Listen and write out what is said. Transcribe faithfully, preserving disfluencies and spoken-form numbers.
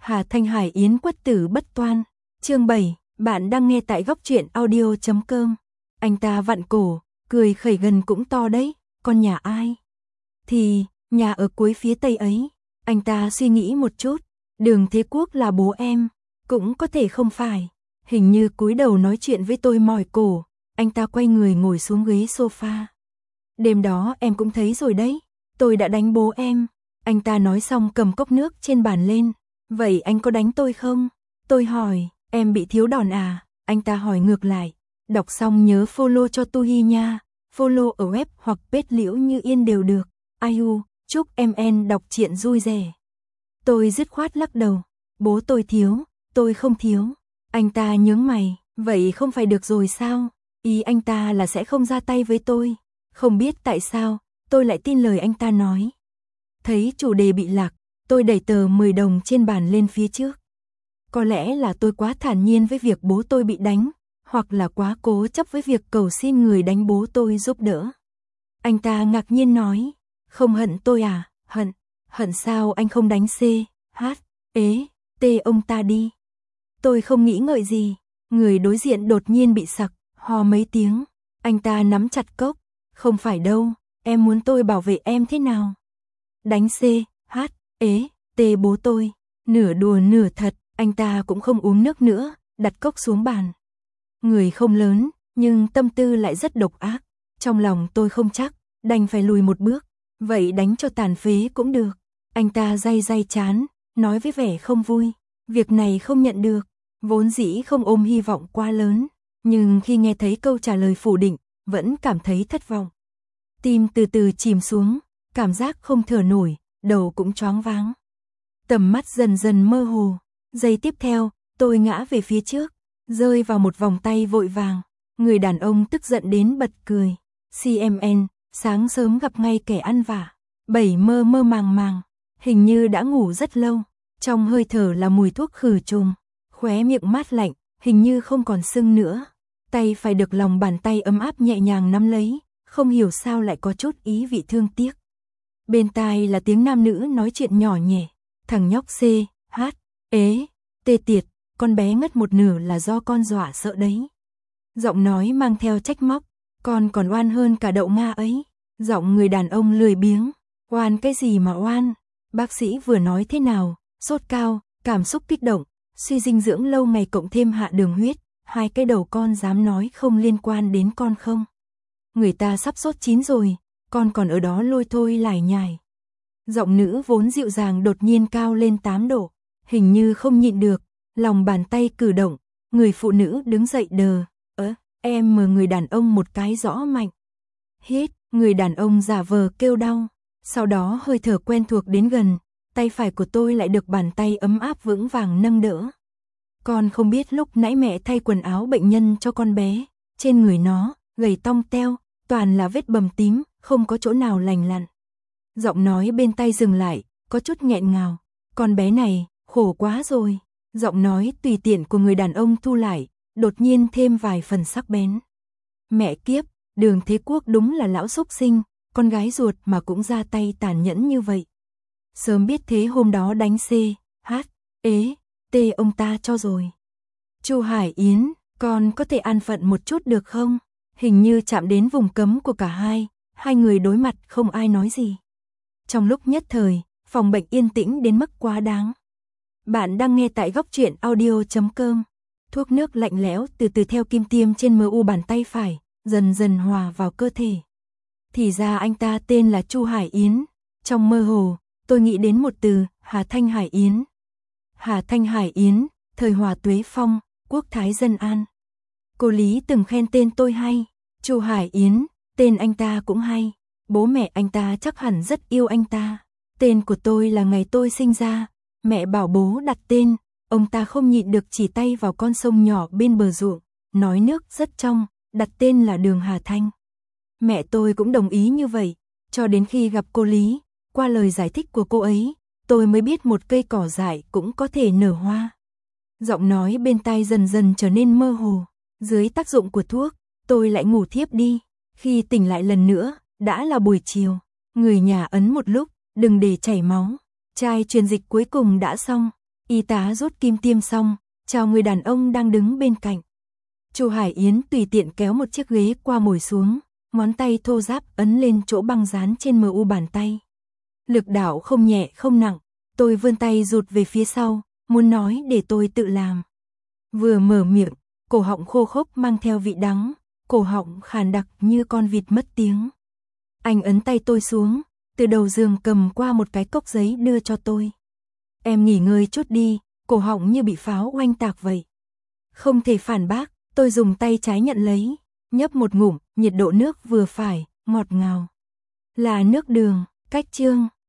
Hà Thanh Hải Yến quất tử bất toan. Chương bảy, bạn đang nghe tại góc truyện audio chấm com. Anh ta vặn cổ, cười khẩy gần cũng to đấy, con nhà ai? Thì, nhà ở cuối phía tây ấy. Anh ta suy nghĩ một chút, Đường Thế Quốc là bố em, cũng có thể không phải. Hình như cúi đầu nói chuyện với tôi mỏi cổ, anh ta quay người ngồi xuống ghế sofa. Đêm đó em cũng thấy rồi đấy, tôi đã đánh bố em. Anh ta nói xong cầm cốc nước trên bàn lên. Vậy anh có đánh tôi không? Tôi hỏi, em bị thiếu đòn à? Anh ta hỏi ngược lại. Đọc xong nhớ follow cho Tuhi nha. Follow ở web hoặc page Liễu Như Yên đều được. ai u, chúc em en đọc truyện vui vẻ. Tôi dứt khoát lắc đầu. Bố tôi thiếu, tôi không thiếu. Anh ta nhướng mày, vậy không phải được rồi sao? Ý anh ta là sẽ không ra tay với tôi. Không biết tại sao, tôi lại tin lời anh ta nói. Thấy chủ đề bị lạc, tôi đẩy tờ mười đồng trên bàn lên phía trước. Có lẽ là tôi quá thản nhiên với việc bố tôi bị đánh, hoặc là quá cố chấp với việc cầu xin người đánh bố tôi giúp đỡ. Anh ta ngạc nhiên nói, không hận tôi à? Hận, hận sao anh không đánh C, H, ế, T ông ta đi. Tôi không nghĩ ngợi gì, người đối diện đột nhiên bị sặc, ho mấy tiếng. Anh ta nắm chặt cốc, không phải đâu, em muốn tôi bảo vệ em thế nào? Đánh C, H, ế, T bố tôi. Nửa đùa nửa thật, anh ta cũng không uống nước nữa, đặt cốc xuống bàn. Người không lớn, nhưng tâm tư lại rất độc ác. Trong lòng tôi không chắc, đành phải lùi một bước. Vậy đánh cho tàn phế cũng được. Anh ta day day chán, nói với vẻ không vui. Việc này không nhận được, vốn dĩ không ôm hy vọng quá lớn. Nhưng khi nghe thấy câu trả lời phủ định, vẫn cảm thấy thất vọng. Tim từ từ chìm xuống, cảm giác không thở nổi, đầu cũng choáng váng. Tầm mắt dần dần mơ hồ. Giây tiếp theo, tôi ngã về phía trước, rơi vào một vòng tay vội vàng. Người đàn ông tức giận đến bật cười. xê em en, sáng sớm gặp ngay kẻ ăn vạ. Bảy mơ mơ màng màng, hình như đã ngủ rất lâu. Trong hơi thở là mùi thuốc khử trùng. Khóe miệng mát lạnh, hình như không còn sưng nữa. Tay phải được lòng bàn tay ấm áp nhẹ nhàng nắm lấy, không hiểu sao lại có chút ý vị thương tiếc. Bên tai là tiếng nam nữ nói chuyện nhỏ nhẹ. Thằng nhóc C, H, ế, tê tiệt, con bé ngất một nửa là do con dọa sợ đấy. Giọng nói mang theo trách móc, con còn oan hơn cả đậu Nga ấy. Giọng người đàn ông lười biếng, oan cái gì mà oan? Bác sĩ vừa nói thế nào, sốt cao, cảm xúc kích động, suy dinh dưỡng lâu ngày cộng thêm hạ đường huyết, hai cái đầu con dám nói không liên quan đến con không? Người ta sắp sốt chín rồi, con còn ở đó lôi thôi lải nhải. Giọng nữ vốn dịu dàng đột nhiên cao lên tám độ, hình như không nhịn được, lòng bàn tay cử động, người phụ nữ đứng dậy đờ, ớ, em mờ người đàn ông một cái rõ mạnh. Hít, người đàn ông giả vờ kêu đau, sau đó hơi thở quen thuộc đến gần, tay phải của tôi lại được bàn tay ấm áp vững vàng nâng đỡ. Con không biết lúc nãy mẹ thay quần áo bệnh nhân cho con bé, trên người nó, gầy tong teo, toàn là vết bầm tím, không có chỗ nào lành lặn. Giọng nói bên tay dừng lại, có chút nghẹn ngào. Con bé này, khổ quá rồi. Giọng nói tùy tiện của người đàn ông thu lại, đột nhiên thêm vài phần sắc bén. Mẹ kiếp, Đường Thế Quốc đúng là lão xúc sinh, con gái ruột mà cũng ra tay tàn nhẫn như vậy. Sớm biết thế hôm đó đánh C, H, ế, T ông ta cho rồi. Chu Hải Yến, con có thể an phận một chút được không? Hình như chạm đến vùng cấm của cả hai, hai người đối mặt không ai nói gì. Trong lúc nhất thời, phòng bệnh yên tĩnh đến mức quá đáng. Bạn đang nghe tại góc truyện audio chấm com. Thuốc nước lạnh lẽo từ từ theo kim tiêm trên mờ u bàn tay phải, dần dần hòa vào cơ thể. Thì ra anh ta tên là Chu Hải Yến. Trong mơ hồ, tôi nghĩ đến một từ, Hà Thanh Hải Yến. Hà Thanh Hải Yến, thời Hòa Tuế Phong, quốc thái dân an. Cô Lý từng khen tên tôi hay. Chu Hải Yến, tên anh ta cũng hay. Bố mẹ anh ta chắc hẳn rất yêu anh ta. Tên của tôi là ngày tôi sinh ra. Mẹ bảo bố đặt tên, ông ta không nhịn được chỉ tay vào con sông nhỏ bên bờ ruộng, nói nước rất trong, đặt tên là Đường Hà Thanh. Mẹ tôi cũng đồng ý như vậy, cho đến khi gặp cô Lý, qua lời giải thích của cô ấy, tôi mới biết một cây cỏ dại cũng có thể nở hoa. Giọng nói bên tai dần dần trở nên mơ hồ, dưới tác dụng của thuốc, tôi lại ngủ thiếp đi. Khi tỉnh lại lần nữa, đã là buổi chiều, người nhà ấn một lúc, đừng để chảy máu. Chai truyền dịch cuối cùng đã xong, Y tá rút kim tiêm xong, chào người đàn ông đang đứng bên cạnh. Chu Hải Yến tùy tiện kéo một chiếc ghế qua ngồi xuống, ngón tay thô ráp ấn lên chỗ băng dán trên mờ u bàn tay. Lực đạo không nhẹ không nặng, tôi vươn tay rụt về phía sau, muốn nói để tôi tự làm. Vừa mở miệng, cổ họng khô khốc mang theo vị đắng, cổ họng khàn đặc như con vịt mất tiếng. Anh ấn tay tôi xuống, từ đầu giường cầm qua một cái cốc giấy đưa cho tôi. Em nghỉ ngơi chút đi, cổ họng như bị pháo oanh tạc vậy. Không thể phản bác, tôi dùng tay trái nhận lấy, nhấp một ngụm, nhiệt độ nước vừa phải, ngọt ngào. Là nước đường, cách chương.